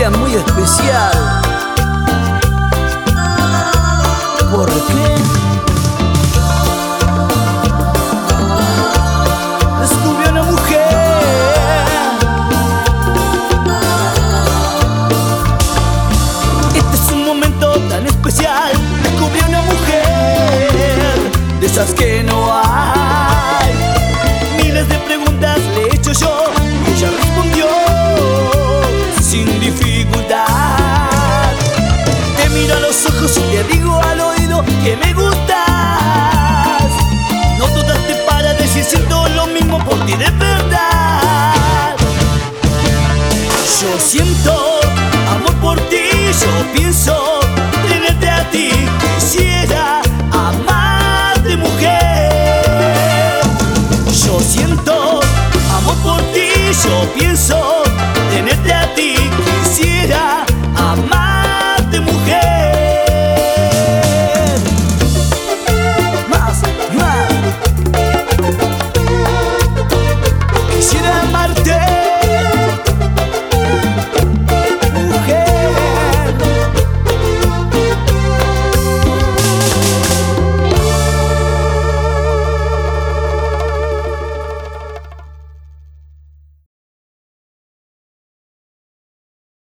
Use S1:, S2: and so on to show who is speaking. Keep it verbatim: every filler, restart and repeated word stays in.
S1: día muy especial. ¿Por qué? Descubrí una mujer. Este es un momento tan especial. Descubrí una mujer de esas que no hay. Miles de preguntas le he hecho yo y ella respondió sin dificultad. Te miro a los ojos y te digo al oído que me gustas. No dudaste para decir siento lo mismo por ti de verdad. Yo siento amor por ti, yo pienso tenerte a ti. Quisiera amarte, mujer. Yo siento amor por ti, yo pienso tenerte a ti.